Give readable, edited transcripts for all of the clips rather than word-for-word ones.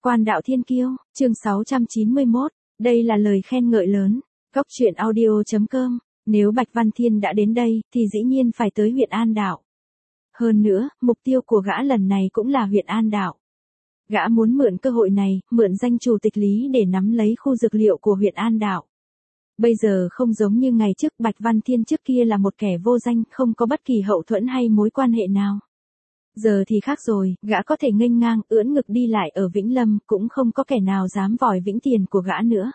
Quan đạo thiên kiêu, chương 691, đây là lời khen ngợi lớn. Góc truyện audio.com, nếu Bạch Văn Thiên đã đến đây, thì dĩ nhiên phải tới huyện An Đạo. Hơn nữa, mục tiêu của gã lần này cũng là huyện An Đạo. Gã muốn mượn cơ hội này, mượn danh chủ tịch Lý để nắm lấy khu dược liệu của huyện An Đạo. Bây giờ không giống như ngày trước, Bạch Văn Thiên trước kia là một kẻ vô danh, không có bất kỳ hậu thuẫn hay mối quan hệ nào. Giờ thì khác rồi, gã có thể nghênh ngang, ưỡn ngực đi lại ở Vĩnh Lâm, cũng không có kẻ nào dám vòi vĩnh tiền của gã nữa.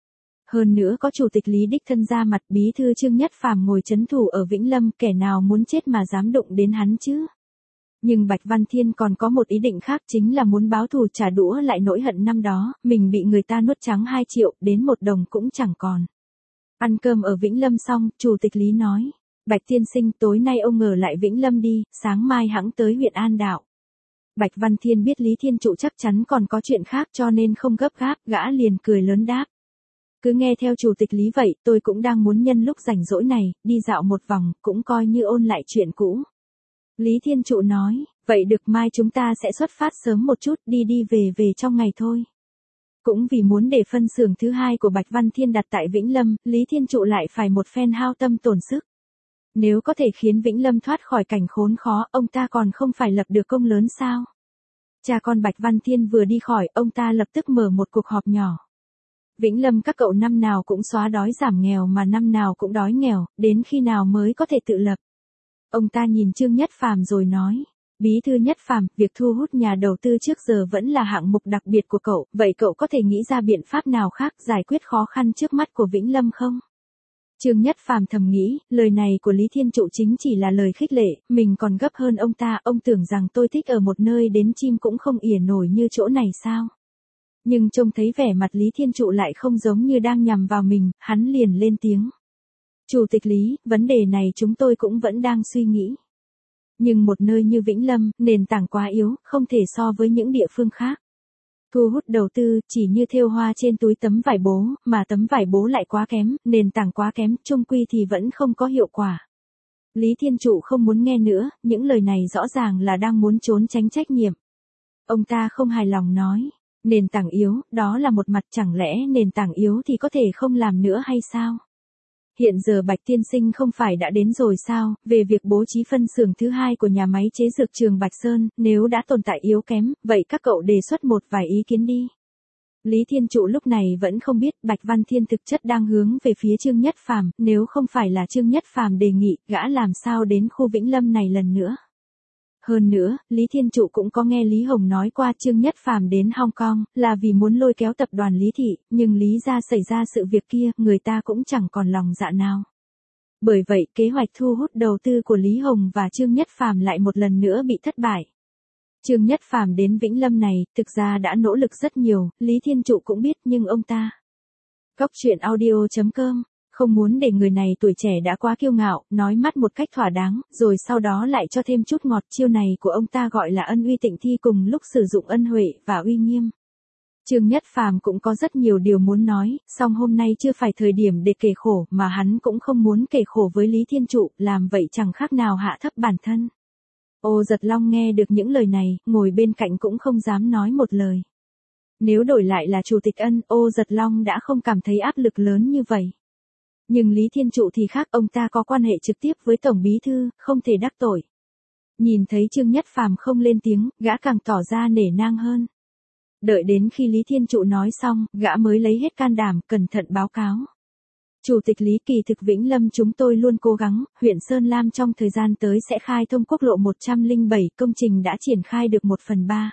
Hơn nữa có chủ tịch Lý đích thân ra mặt, bí thư Trương Nhất Phàm ngồi trấn thủ ở Vĩnh Lâm, kẻ nào muốn chết mà dám đụng đến hắn chứ. Nhưng Bạch Văn Thiên còn có một ý định khác, chính là muốn báo thù trả đũa lại nỗi hận năm đó, mình bị người ta nuốt trắng 2 triệu, đến 1 đồng cũng chẳng còn. Ăn cơm ở Vĩnh Lâm xong, chủ tịch Lý nói, Bạch tiên sinh, tối nay ông ở lại Vĩnh Lâm đi, sáng mai hẵng tới huyện An Đạo. Bạch Văn Thiên biết Lý Thiên Trụ chắc chắn còn có chuyện khác cho nên không gấp gáp, gã liền cười lớn đáp. Cứ nghe theo chủ tịch Lý vậy, tôi cũng đang muốn nhân lúc rảnh rỗi này, đi dạo một vòng, cũng coi như ôn lại chuyện cũ. Lý Thiên Trụ nói, vậy được, mai chúng ta sẽ xuất phát sớm một chút, đi về trong ngày thôi. Cũng vì muốn để phân xưởng thứ 2 của Bạch Văn Thiên đặt tại Vĩnh Lâm, Lý Thiên Trụ lại phải một phen hao tâm tổn sức. Nếu có thể khiến Vĩnh Lâm thoát khỏi cảnh khốn khó, ông ta còn không phải lập được công lớn sao? Cha con Bạch Văn Thiên vừa đi khỏi, ông ta lập tức mở một cuộc họp nhỏ. Vĩnh Lâm các cậu năm nào cũng xóa đói giảm nghèo mà năm nào cũng đói nghèo, đến khi nào mới có thể tự lập? Ông ta nhìn Trương Nhất Phàm rồi nói, bí thư Nhất Phàm, việc thu hút nhà đầu tư trước giờ vẫn là hạng mục đặc biệt của cậu, vậy cậu có thể nghĩ ra biện pháp nào khác giải quyết khó khăn trước mắt của Vĩnh Lâm không? Trương Nhất Phàm thầm nghĩ, lời này của Lý Thiên Trụ chính chỉ là lời khích lệ, mình còn gấp hơn ông ta, ông tưởng rằng tôi thích ở một nơi đến chim cũng không ỉa nổi như chỗ này sao? Nhưng trông thấy vẻ mặt Lý Thiên Trụ lại không giống như đang nhằm vào mình, hắn liền lên tiếng. Chủ tịch Lý, vấn đề này chúng tôi cũng vẫn đang suy nghĩ. Nhưng một nơi như Vĩnh Lâm, nền tảng quá yếu, không thể so với những địa phương khác. Thu hút đầu tư, chỉ như thêu hoa trên túi tấm vải bố, mà tấm vải bố lại quá kém, nền tảng quá kém, chung quy thì vẫn không có hiệu quả. Lý Thiên Trụ không muốn nghe nữa, những lời này rõ ràng là đang muốn trốn tránh trách nhiệm. Ông ta không hài lòng nói, nền tảng yếu, đó là một mặt, chẳng lẽ nền tảng yếu thì có thể không làm nữa hay sao? Hiện giờ Bạch tiên sinh không phải đã đến rồi sao, về việc bố trí phân xưởng thứ 2 của nhà máy chế dược trường Bạch Sơn, nếu đã tồn tại yếu kém, vậy các cậu đề xuất một vài ý kiến đi. Lý Thiên Trụ lúc này vẫn không biết Bạch Văn Thiên thực chất đang hướng về phía Trương Nhất Phàm, nếu không phải là Trương Nhất Phàm đề nghị, gã làm sao đến khu Vĩnh Lâm này lần nữa. Hơn nữa, Lý Thiên Trụ cũng có nghe Lý Hồng nói qua Trương Nhất Phàm đến Hong Kong, là vì muốn lôi kéo tập đoàn Lý Thị, nhưng Lý gia xảy ra sự việc kia, người ta cũng chẳng còn lòng dạ nào. Bởi vậy, kế hoạch thu hút đầu tư của Lý Hồng và Trương Nhất Phàm lại một lần nữa bị thất bại. Trương Nhất Phàm đến Vĩnh Lâm này, thực ra đã nỗ lực rất nhiều, Lý Thiên Trụ cũng biết, nhưng ông ta. Góc truyện audio.com, không muốn để người này tuổi trẻ đã quá kiêu ngạo, nói mắt một cách thỏa đáng, rồi sau đó lại cho thêm chút ngọt, chiêu này của ông ta gọi là ân uy tịnh thi, cùng lúc sử dụng ân huệ và uy nghiêm. Trương Nhất Phàm cũng có rất nhiều điều muốn nói, song hôm nay chưa phải thời điểm để kể khổ, mà hắn cũng không muốn kể khổ với Lý Thiên Trụ, làm vậy chẳng khác nào hạ thấp bản thân. Ô Giật Long nghe được những lời này, ngồi bên cạnh cũng không dám nói một lời. Nếu đổi lại là Chủ tịch Ân, Ô Giật Long đã không cảm thấy áp lực lớn như vậy. Nhưng Lý Thiên Trụ thì khác, ông ta có quan hệ trực tiếp với Tổng Bí Thư, không thể đắc tội. Nhìn thấy Trương Nhất Phàm không lên tiếng, gã càng tỏ ra nể nang hơn. Đợi đến khi Lý Thiên Trụ nói xong, gã mới lấy hết can đảm, cẩn thận báo cáo. Chủ tịch Lý, kỳ thực Vĩnh Lâm chúng tôi luôn cố gắng, huyện Sơn Lam trong thời gian tới sẽ khai thông quốc lộ 107, công trình đã triển khai được 1/3.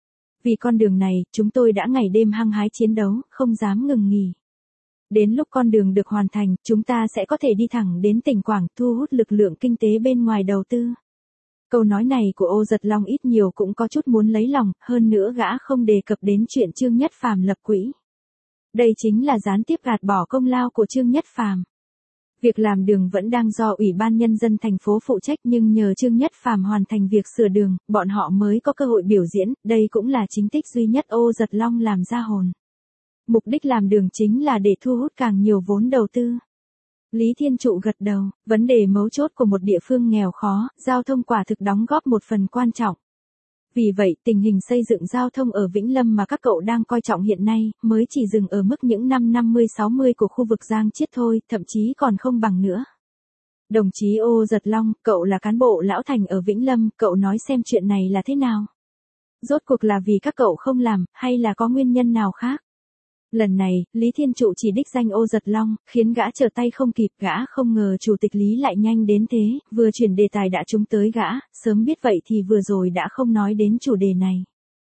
Vì con đường này, chúng tôi đã ngày đêm hăng hái chiến đấu, không dám ngừng nghỉ. Đến lúc con đường được hoàn thành, chúng ta sẽ có thể đi thẳng đến tỉnh Quảng, thu hút lực lượng kinh tế bên ngoài đầu tư. Câu nói này của Ô Giật Long ít nhiều cũng có chút muốn lấy lòng, hơn nữa gã không đề cập đến chuyện Trương Nhất Phàm lập quỹ. Đây chính là gián tiếp gạt bỏ công lao của Trương Nhất Phàm. Việc làm đường vẫn đang do Ủy ban Nhân dân thành phố phụ trách, nhưng nhờ Trương Nhất Phàm hoàn thành việc sửa đường, bọn họ mới có cơ hội biểu diễn, đây cũng là chính tích duy nhất Ô Giật Long làm ra hồn. Mục đích làm đường chính là để thu hút càng nhiều vốn đầu tư. Lý Thiên Trụ gật đầu, vấn đề mấu chốt của một địa phương nghèo khó, giao thông quả thực đóng góp một phần quan trọng. Vì vậy, tình hình xây dựng giao thông ở Vĩnh Lâm mà các cậu đang coi trọng hiện nay, mới chỉ dừng ở mức những năm 50-60 của khu vực Giang Chiết thôi, thậm chí còn không bằng nữa. Đồng chí Ô Giật Long, cậu là cán bộ lão thành ở Vĩnh Lâm, cậu nói xem chuyện này là thế nào? Rốt cuộc là vì các cậu không làm, hay là có nguyên nhân nào khác? Lần này, Lý Thiên Trụ chỉ đích danh Ô Giật Long, khiến gã trở tay không kịp, gã không ngờ chủ tịch Lý lại nhanh đến thế, vừa chuyển đề tài đã trúng tới gã, sớm biết vậy thì vừa rồi đã không nói đến chủ đề này.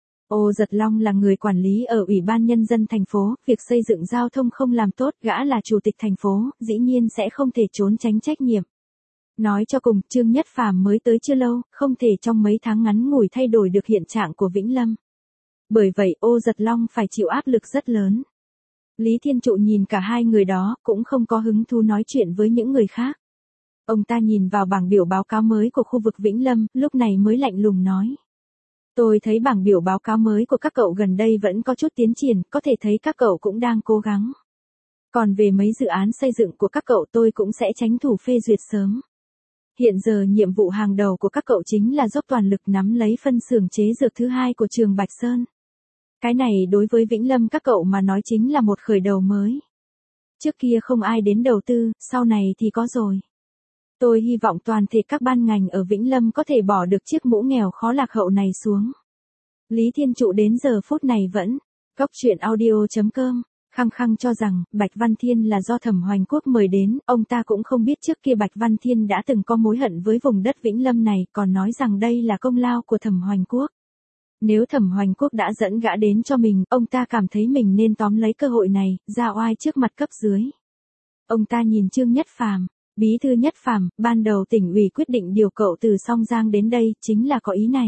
Ô Giật Long là người quản lý ở Ủy ban Nhân dân thành phố, việc xây dựng giao thông không làm tốt, gã là chủ tịch thành phố, dĩ nhiên sẽ không thể trốn tránh trách nhiệm. Nói cho cùng, Trương Nhất Phàm mới tới chưa lâu, không thể trong mấy tháng ngắn ngủi thay đổi được hiện trạng của Vĩnh Lâm. Bởi vậy, Ô Giật Long phải chịu áp lực rất lớn. Lý Thiên Trụ nhìn cả hai người đó, cũng không có hứng thú nói chuyện với những người khác. Ông ta nhìn vào bảng biểu báo cáo mới của khu vực Vĩnh Lâm, lúc này mới lạnh lùng nói. Tôi thấy bảng biểu báo cáo mới của các cậu gần đây vẫn có chút tiến triển, có thể thấy các cậu cũng đang cố gắng. Còn về mấy dự án xây dựng của các cậu tôi cũng sẽ tranh thủ phê duyệt sớm. Hiện giờ nhiệm vụ hàng đầu của các cậu chính là dốc toàn lực nắm lấy phân xưởng chế dược thứ hai của trường Bạch Sơn. Cái này đối với Vĩnh Lâm các cậu mà nói chính là một khởi đầu mới. Trước kia không ai đến đầu tư, sau này thì có rồi. Tôi hy vọng toàn thể các ban ngành ở Vĩnh Lâm có thể bỏ được chiếc mũ nghèo khó lạc hậu này xuống. Lý Thiên Trụ đến giờ phút này vẫn, Cóc Truyện Audio.com, khăng khăng cho rằng Bạch Văn Thiên là do Thẩm Hoành Quốc mời đến, ông ta cũng không biết trước kia Bạch Văn Thiên đã từng có mối hận với vùng đất Vĩnh Lâm này, còn nói rằng đây là công lao của Thẩm Hoành Quốc. Nếu Thẩm Hoành Quốc đã dẫn gã đến cho mình, ông ta cảm thấy mình nên tóm lấy cơ hội này, ra oai trước mặt cấp dưới. Ông ta nhìn Trương Nhất Phàm, bí thư Nhất Phàm, ban đầu tỉnh ủy quyết định điều cậu từ Song Giang đến đây, chính là có ý này.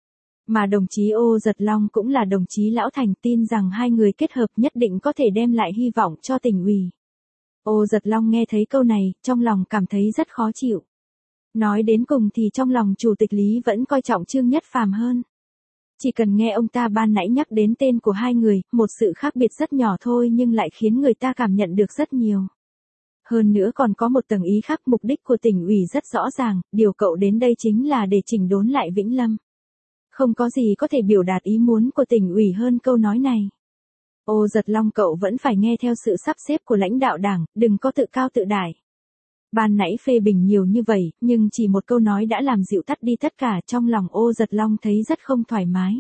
Mà đồng chí Ô Giật Long cũng là đồng chí lão thành, tin rằng hai người kết hợp nhất định có thể đem lại hy vọng cho tỉnh ủy. Ô Giật Long nghe thấy câu này, trong lòng cảm thấy rất khó chịu. Nói đến cùng thì trong lòng chủ tịch Lý vẫn coi trọng Trương Nhất Phàm hơn. Chỉ cần nghe ông ta ban nãy nhắc đến tên của hai người, một sự khác biệt rất nhỏ thôi nhưng lại khiến người ta cảm nhận được rất nhiều. Hơn nữa còn có một tầng ý khác, mục đích của tỉnh ủy rất rõ ràng, điều cậu đến đây chính là để chỉnh đốn lại Vĩnh Lâm. Không có gì có thể biểu đạt ý muốn của tỉnh ủy hơn câu nói này. Ô Giật Long, cậu vẫn phải nghe theo sự sắp xếp của lãnh đạo đảng, đừng có tự cao tự đại. Ban nãy phê bình nhiều như vậy, nhưng chỉ một câu nói đã làm dịu tắt đi tất cả, trong lòng Ô Giật Long thấy rất không thoải mái.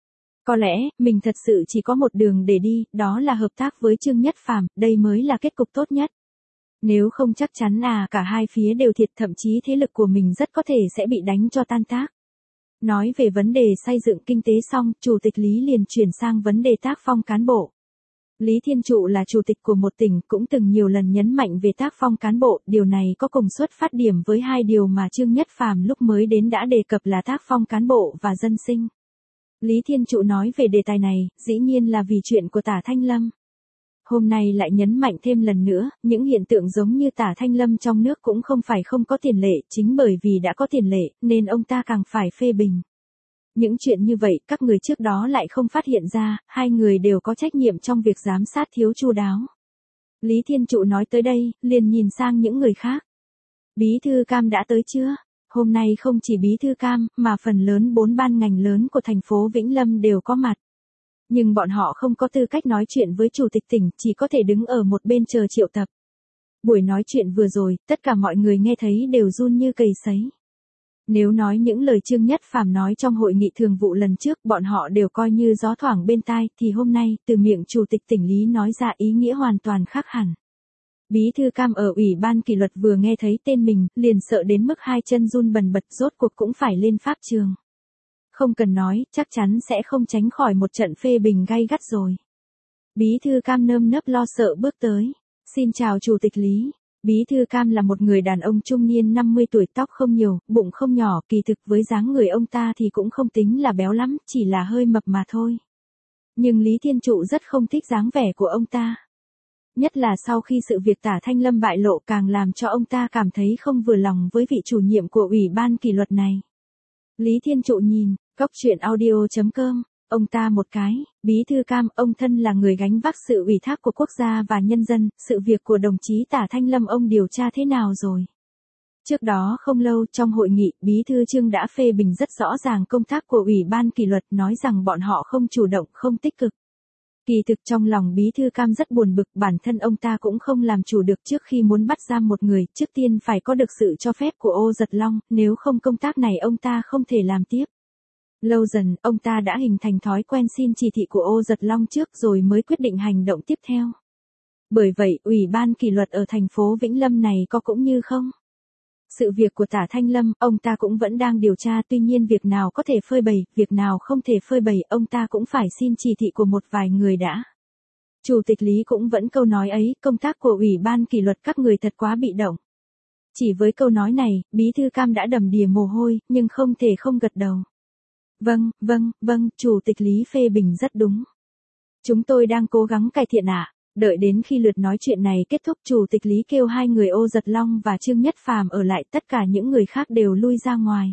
Có lẽ, mình thật sự chỉ có một đường để đi, đó là hợp tác với Trương Nhất Phàm, đây mới là kết cục tốt nhất. Nếu không chắc chắn cả hai phía đều thiệt, thậm chí thế lực của mình rất có thể sẽ bị đánh cho tan tác. Nói về vấn đề xây dựng kinh tế xong, Chủ tịch Lý liền chuyển sang vấn đề tác phong cán bộ. Lý Thiên Trụ là chủ tịch của một tỉnh, cũng từng nhiều lần nhấn mạnh về tác phong cán bộ, điều này có cùng xuất phát điểm với hai điều mà Trương Nhất Phàm lúc mới đến đã đề cập là tác phong cán bộ và dân sinh. Lý Thiên Trụ nói về đề tài này, dĩ nhiên là vì chuyện của Tả Thanh Lâm. Hôm nay lại nhấn mạnh thêm lần nữa, những hiện tượng giống như Tả Thanh Lâm trong nước cũng không phải không có tiền lệ, chính bởi vì đã có tiền lệ, nên ông ta càng phải phê bình. Những chuyện như vậy, các người trước đó lại không phát hiện ra, hai người đều có trách nhiệm trong việc giám sát thiếu chu đáo. Lý Thiên Trụ nói tới đây, liền nhìn sang những người khác. Bí thư Cam đã tới chưa? Hôm nay không chỉ bí thư Cam, mà phần lớn 4 ban ngành lớn của thành phố Vĩnh Lâm đều có mặt. Nhưng bọn họ không có tư cách nói chuyện với chủ tịch tỉnh, chỉ có thể đứng ở một bên chờ triệu tập. Buổi nói chuyện vừa rồi, tất cả mọi người nghe thấy đều run như cầy sấy. Nếu nói những lời Trương Nhất Phàm nói trong hội nghị thường vụ lần trước, bọn họ đều coi như gió thoảng bên tai, thì hôm nay, từ miệng chủ tịch tỉnh Lý nói ra ý nghĩa hoàn toàn khác hẳn. Bí thư Cam ở Ủy ban kỷ luật vừa nghe thấy tên mình, liền sợ đến mức hai chân run bần bật, rốt cuộc cũng phải lên pháp trường. Không cần nói, chắc chắn sẽ không tránh khỏi một trận phê bình gay gắt rồi. Bí thư Cam nơm nớp lo sợ bước tới. Xin chào chủ tịch Lý. Bí thư Cam là một người đàn ông trung niên 50 tuổi, tóc không nhiều, bụng không nhỏ, kỳ thực với dáng người ông ta thì cũng không tính là béo lắm, chỉ là hơi mập mà thôi. Nhưng Lý Thiên Trụ rất không thích dáng vẻ của ông ta. Nhất là sau khi sự việc Tả Thanh Lâm bại lộ càng làm cho ông ta cảm thấy không vừa lòng với vị chủ nhiệm của Ủy ban kỷ luật này. Lý Thiên Trụ nhìn, Cóc Truyện Audio.com, ông ta một cái, bí thư Cam, ông thân là người gánh vác sự ủy thác của quốc gia và nhân dân, sự việc của đồng chí Tả Thanh Lâm ông điều tra thế nào rồi? Trước đó không lâu trong hội nghị, Bí thư Trương đã phê bình rất rõ ràng công tác của Ủy ban kỷ luật, nói rằng bọn họ không chủ động, không tích cực. Kỳ thực trong lòng Bí thư Cam rất buồn bực, bản thân ông ta cũng không làm chủ được, trước khi muốn bắt giam một người, trước tiên phải có được sự cho phép của Ô Giật Long, nếu không công tác này ông ta không thể làm tiếp. Lâu dần, ông ta đã hình thành thói quen xin chỉ thị của Ô Giật Long trước rồi mới quyết định hành động tiếp theo. Bởi vậy, Ủy ban kỷ luật ở thành phố Vĩnh Lâm này có cũng như không. Sự việc của Tả Thanh Lâm, ông ta cũng vẫn đang điều tra, tuy nhiên việc nào có thể phơi bày, việc nào không thể phơi bày, ông ta cũng phải xin chỉ thị của một vài người đã. Chủ tịch Lý cũng vẫn câu nói ấy, công tác của Ủy ban kỷ luật các người thật quá bị động. Chỉ với câu nói này, Bí thư Cam đã đầm đìa mồ hôi, nhưng không thể không gật đầu. Vâng, Chủ tịch Lý phê bình rất đúng. Chúng tôi đang cố gắng cải thiện ạ. Đợi đến khi lượt nói chuyện này kết thúc, Chủ tịch Lý kêu hai người Ô Giật Long và Trương Nhất Phàm ở lại, tất cả những người khác đều lui ra ngoài.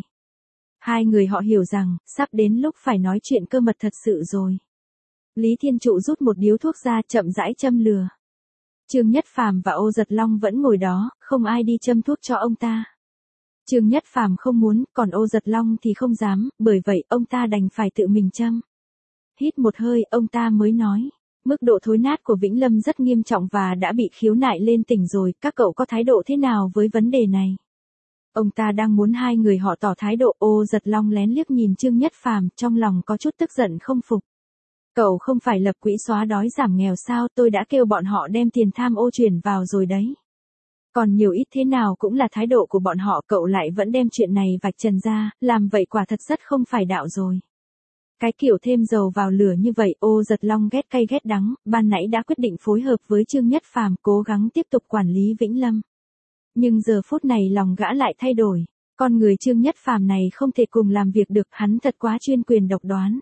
Hai người họ hiểu rằng, sắp đến lúc phải nói chuyện cơ mật thật sự rồi. Lý Thiên Trụ rút một điếu thuốc ra, chậm rãi châm lửa. Trương Nhất Phàm và Ô Giật Long vẫn ngồi đó, không ai đi châm thuốc cho ông ta. Trương Nhất Phàm không muốn, còn Ô Giật Long thì không dám, bởi vậy ông ta đành phải tự mình châm. Hít một hơi, ông ta mới nói. Mức độ thối nát của Vĩnh Lâm rất nghiêm trọng và đã bị khiếu nại lên tỉnh rồi, các cậu có thái độ thế nào với vấn đề này? Ông ta đang muốn hai người họ tỏ thái độ. Ô Giật Long lén liếc nhìn Trương Nhất Phàm, trong lòng có chút tức giận không phục. Cậu không phải lập quỹ xóa đói giảm nghèo sao, tôi đã kêu bọn họ đem tiền tham ô chuyển vào rồi đấy. Còn nhiều ít thế nào cũng là thái độ của bọn họ, cậu lại vẫn đem chuyện này vạch trần ra, làm vậy quả thật rất không phải đạo rồi. Cái kiểu thêm dầu vào lửa như vậy, Ô Giật Long ghét cay ghét đắng, ban nãy đã quyết định phối hợp với Trương Nhất Phàm cố gắng tiếp tục quản lý Vĩnh Lâm. Nhưng giờ phút này lòng gã lại thay đổi, con người Trương Nhất Phàm này không thể cùng làm việc được, hắn thật quá chuyên quyền độc đoán.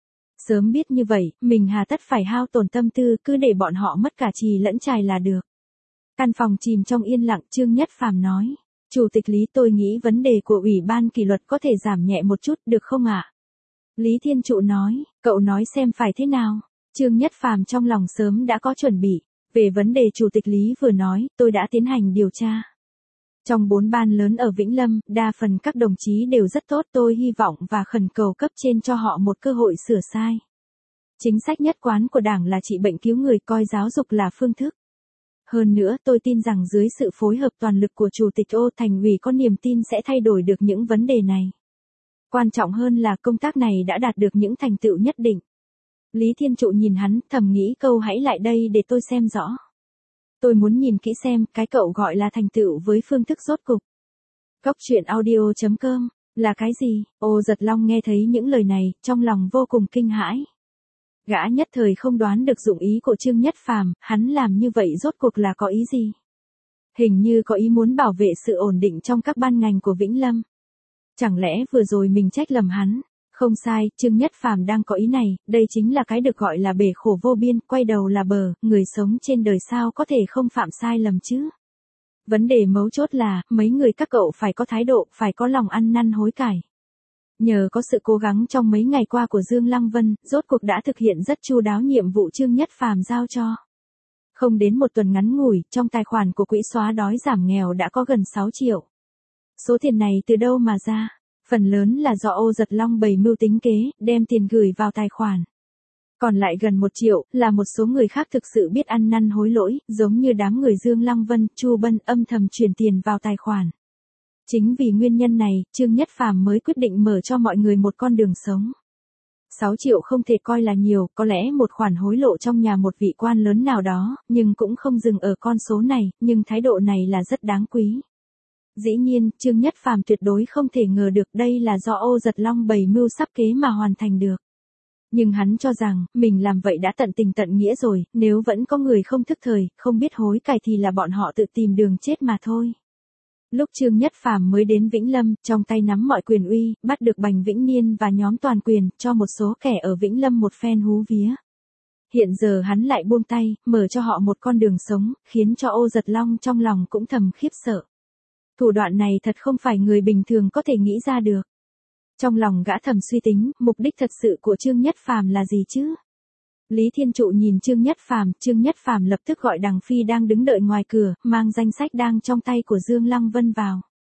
Sớm biết như vậy, mình hà tất phải hao tổn tâm tư, cứ để bọn họ mất cả chì lẫn chài là được. Căn phòng chìm trong yên lặng, Trương Nhất Phàm nói, Chủ tịch Lý, tôi nghĩ vấn đề của Ủy ban kỷ luật có thể giảm nhẹ một chút, được không ạ? Lý Thiên Trụ nói, cậu nói xem phải thế nào? Trương Nhất Phàm trong lòng sớm đã có chuẩn bị. Về vấn đề Chủ tịch Lý vừa nói, tôi đã tiến hành điều tra. Trong 4 ban lớn ở Vĩnh Lâm, đa phần các đồng chí đều rất tốt, tôi hy vọng và khẩn cầu cấp trên cho họ một cơ hội sửa sai. Chính sách nhất quán của Đảng là trị bệnh cứu người, coi giáo dục là phương thức. Hơn nữa, tôi tin rằng dưới sự phối hợp toàn lực của Chủ tịch Ô, Thành ủy có niềm tin sẽ thay đổi được những vấn đề này. Quan trọng hơn là công tác này đã đạt được những thành tựu nhất định. Lý Thiên Trụ nhìn hắn, thầm nghĩ câu hãy lại đây để tôi xem rõ. Tôi muốn nhìn kỹ xem, cái cậu gọi là thành tựu với phương thức rốt cục. Góc truyện audio.com, là cái gì? Ô Giật Long nghe thấy những lời này, trong lòng vô cùng kinh hãi. Gã nhất thời không đoán được dụng ý của Trương Nhất Phàm, hắn làm như vậy rốt cuộc là có ý gì? Hình như có ý muốn bảo vệ sự ổn định trong các ban ngành của Vĩnh Lâm. Chẳng lẽ vừa rồi mình trách lầm hắn? Không sai, Trương Nhất Phàm đang có ý này, đây chính là cái được gọi là bể khổ vô biên, quay đầu là bờ, người sống trên đời sao có thể không phạm sai lầm chứ? Vấn đề mấu chốt là, mấy người các cậu phải có thái độ, phải có lòng ăn năn hối cải. Nhờ có sự cố gắng trong mấy ngày qua của Dương Lăng Vân, rốt cuộc đã thực hiện rất chu đáo nhiệm vụ Trương Nhất Phàm giao cho. Không đến một tuần ngắn ngủi, trong tài khoản của quỹ xóa đói giảm nghèo đã có gần 6 triệu. Số tiền này từ đâu mà ra? Phần lớn là do Ô Giật Long bày mưu tính kế, đem tiền gửi vào tài khoản. Còn lại gần 1 triệu, là một số người khác thực sự biết ăn năn hối lỗi, giống như đám người Dương Lăng Vân, Chu Bân âm thầm chuyển tiền vào tài khoản. Chính vì nguyên nhân này, Trương Nhất Phàm mới quyết định mở cho mọi người một con đường sống. 6 triệu không thể coi là nhiều, có lẽ một khoản hối lộ trong nhà một vị quan lớn nào đó, nhưng cũng không dừng ở con số này, nhưng thái độ này là rất đáng quý. Dĩ nhiên, Trương Nhất Phàm tuyệt đối không thể ngờ được đây là do Ô Giật Long bày mưu sắp kế mà hoàn thành được. Nhưng hắn cho rằng, mình làm vậy đã tận tình tận nghĩa rồi, nếu vẫn có người không thức thời, không biết hối cải thì là bọn họ tự tìm đường chết mà thôi. Lúc Trương Nhất Phàm mới đến Vĩnh Lâm, trong tay nắm mọi quyền uy, bắt được Bành Vĩnh Niên và nhóm Toàn Quyền, cho một số kẻ ở Vĩnh Lâm một phen hú vía. Hiện giờ hắn lại buông tay, mở cho họ một con đường sống, khiến cho Ô Giật Long trong lòng cũng thầm khiếp sợ. Thủ đoạn này thật không phải người bình thường có thể nghĩ ra được. Trong lòng gã thầm suy tính, mục đích thật sự của Trương Nhất Phàm là gì chứ? Lý Thiên Trụ nhìn Trương Nhất Phàm lập tức gọi Đằng Phi đang đứng đợi ngoài cửa, mang danh sách đang trong tay của Dương Lăng Vân vào.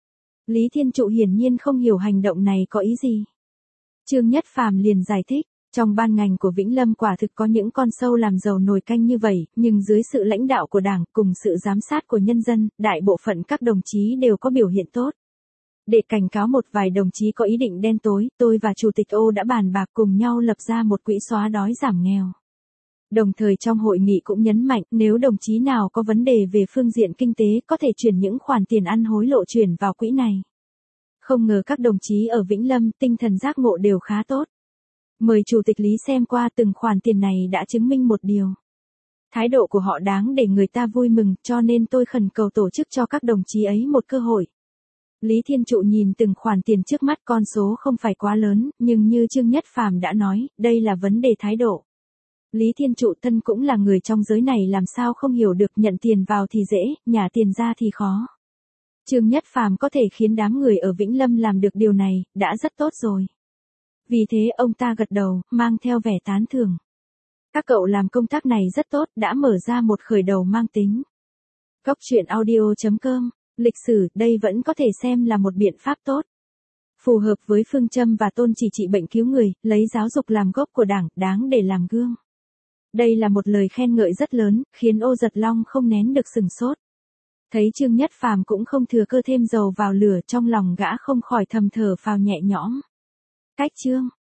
Lý Thiên Trụ hiển nhiên không hiểu hành động này có ý gì. Trương Nhất Phàm liền giải thích, trong ban ngành của Vĩnh Lâm quả thực có những con sâu làm dầu nồi canh như vậy, nhưng dưới sự lãnh đạo của Đảng cùng sự giám sát của nhân dân, đại bộ phận các đồng chí đều có biểu hiện tốt. Để cảnh cáo một vài đồng chí có ý định đen tối, tôi và Chủ tịch Ô đã bàn bạc cùng nhau lập ra một quỹ xóa đói giảm nghèo. Đồng thời trong hội nghị cũng nhấn mạnh nếu đồng chí nào có vấn đề về phương diện kinh tế có thể chuyển những khoản tiền ăn hối lộ chuyển vào quỹ này. Không ngờ các đồng chí ở Vĩnh Lâm tinh thần giác ngộ đều khá tốt. Mời Chủ tịch Lý xem qua từng khoản tiền này đã chứng minh một điều. Thái độ của họ đáng để người ta vui mừng, cho nên tôi khẩn cầu tổ chức cho các đồng chí ấy một cơ hội. Lý Thiên Trụ nhìn từng khoản tiền trước mắt, con số không phải quá lớn, nhưng như Trương Nhất Phàm đã nói, đây là vấn đề thái độ. Lý Thiên Trụ thân cũng là người trong giới này làm sao không hiểu được nhận tiền vào thì dễ, nhả tiền ra thì khó. Trương Nhất Phàm có thể khiến đám người ở Vĩnh Lâm làm được điều này, đã rất tốt rồi. Vì thế ông ta gật đầu, mang theo vẻ tán thưởng. Các cậu làm công tác này rất tốt, đã mở ra một khởi đầu mang tính. Góc truyện audio.com, lịch sử, đây vẫn có thể xem là một biện pháp tốt. Phù hợp với phương châm và tôn chỉ trị bệnh cứu người, lấy giáo dục làm gốc của Đảng, đáng để làm gương. Đây là một lời khen ngợi rất lớn, khiến Ô Giật Long không nén được sừng sốt. Thấy Trương Nhất Phàm cũng không thừa cơ thêm dầu vào lửa, trong lòng gã không khỏi thầm thở phào nhẹ nhõm. Cách chương